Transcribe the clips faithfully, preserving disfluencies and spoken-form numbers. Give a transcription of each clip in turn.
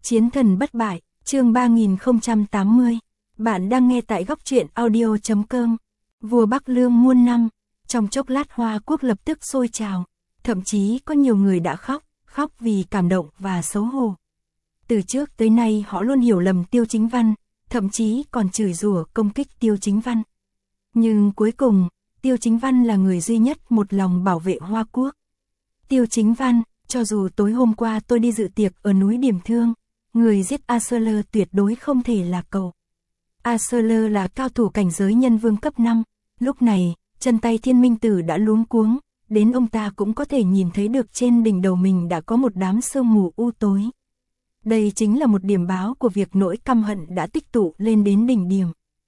Chiến thần bất bại, chương ba nghìn không trăm tám mươi. Bạn đang nghe tại góc truyện audio chấm com. Vua Bắc Lương muôn năm, trong chốc lát Hoa Quốc lập tức sôi trào, thậm chí có nhiều người đã khóc, khóc vì cảm động và xấu hổ. Từ trước tới nay họ luôn hiểu lầm Tiêu Chính Văn, thậm chí còn chửi rủa công kích Tiêu Chính Văn. Nhưng cuối cùng, Tiêu Chính Văn là người duy nhất một lòng bảo vệ Hoa Quốc. Tiêu Chính Văn, cho dù tối hôm qua tôi đi dự tiệc ở núi Điểm Thương, người giết A Sơ Lơ tuyệt đối không thể là cậu. A Sơ Lơ là cao thủ cảnh giới nhân vương cấp năm, lúc này, chân tay Thiên Minh Tử đã luống cuống, đến ông ta cũng có thể nhìn thấy được trên đỉnh đầu mình đã có một đám sương mù u tối. Đây chính là một điểm báo của việc nỗi căm hận đã tích tụ lên đến đỉnh điểm.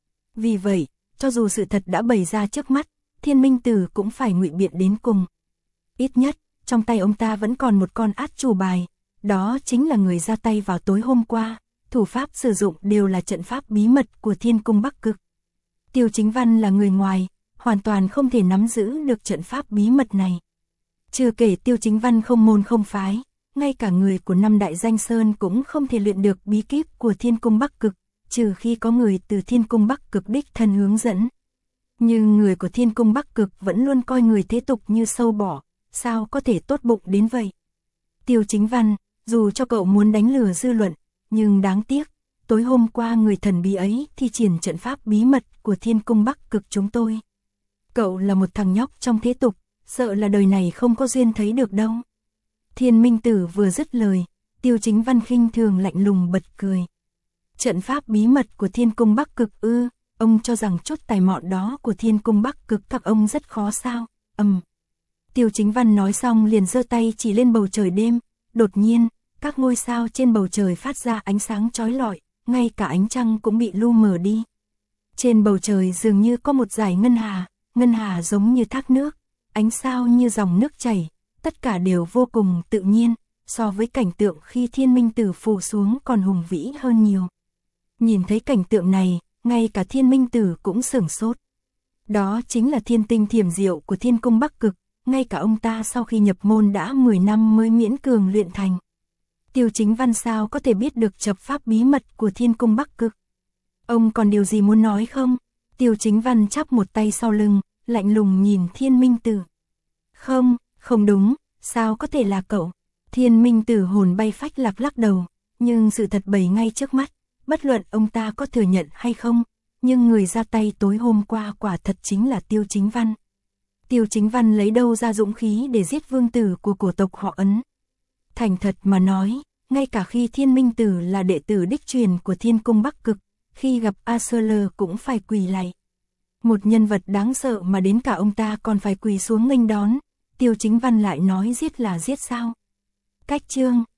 Vì vậy, cho dù sự thật đã bày ra trước mắt, Thiên Minh Tử cũng phải ngụy biện đến cùng. Ít nhất, trong tay ông ta vẫn còn một con át chủ bài, đó chính là người ra tay vào tối hôm qua, thủ pháp sử dụng đều là trận pháp bí mật của Thiên Cung Bắc Cực. Tiêu Chính Văn là người ngoài, hoàn toàn không thể nắm giữ được trận pháp bí mật này. Chưa kể Tiêu Chính Văn không môn không phái, ngay cả người của năm đại danh sơn cũng không thể luyện được bí kíp của Thiên Cung Bắc Cực, trừ khi có người từ Thiên Cung Bắc Cực đích thân hướng dẫn. Nhưng người của Thiên Cung Bắc Cực vẫn luôn coi người thế tục như sâu bọ, sao có thể tốt bụng đến vậy? Tiêu Chính Văn, dù cho cậu muốn đánh lừa dư luận, nhưng đáng tiếc, tối hôm qua người thần bí ấy thi triển trận pháp bí mật của Thiên Cung Bắc Cực chúng tôi. Cậu là một thằng nhóc trong thế tục, sợ là đời này không có duyên thấy được đâu. Thiên Minh Tử vừa dứt lời, Tiêu Chính Văn khinh thường lạnh lùng bật cười. Trận pháp bí mật của Thiên Cung Bắc Cực ư, ông cho rằng chút tài mọn đó của Thiên Cung Bắc Cực các ông rất khó sao, ầm. Um. Tiêu Chính Văn nói xong liền giơ tay chỉ lên bầu trời đêm, đột nhiên, các ngôi sao trên bầu trời phát ra ánh sáng chói lọi, ngay cả ánh trăng cũng bị lu mờ đi. Trên bầu trời dường như có một dải ngân hà, ngân hà giống như thác nước, ánh sao như dòng nước chảy, tất cả đều vô cùng tự nhiên, so với cảnh tượng khi Thiên Minh Tử phủ xuống còn hùng vĩ hơn nhiều. Nhìn thấy cảnh tượng này, ngay cả Thiên Minh Tử cũng sửng sốt. Đó chính là thiên tinh thiểm diệu của Thiên Cung Bắc Cực, ngay cả ông ta sau khi nhập môn đã mười năm mới miễn cường luyện thành. Tiêu Chính Văn sao có thể biết được trận pháp bí mật của Thiên Cung Bắc Cực? Ông còn điều gì muốn nói không? Tiêu Chính Văn chắp một tay sau lưng, lạnh lùng nhìn Thiên Minh Tử. Không, không đúng, sao có thể là cậu? Thiên Minh Tử hồn bay phách lạc lắc đầu, nhưng sự thật bày ngay trước mắt, bất luận ông ta có thừa nhận hay không, nhưng người ra tay tối hôm qua quả thật chính là Tiêu Chính Văn. Tiêu Chính Văn lấy đâu ra dũng khí để giết vương tử của cổ tộc họ Ấn? Thành thật mà nói, ngay cả khi Thiên Minh Tử là đệ tử đích truyền của Thiên Cung Bắc Cực, khi gặp A Sơ Lơ cũng phải quỳ lạy. Một nhân vật đáng sợ mà đến cả ông ta còn phải quỳ xuống nghênh đón, Tiêu Chính Văn lại nói giết là giết sao? Cách chương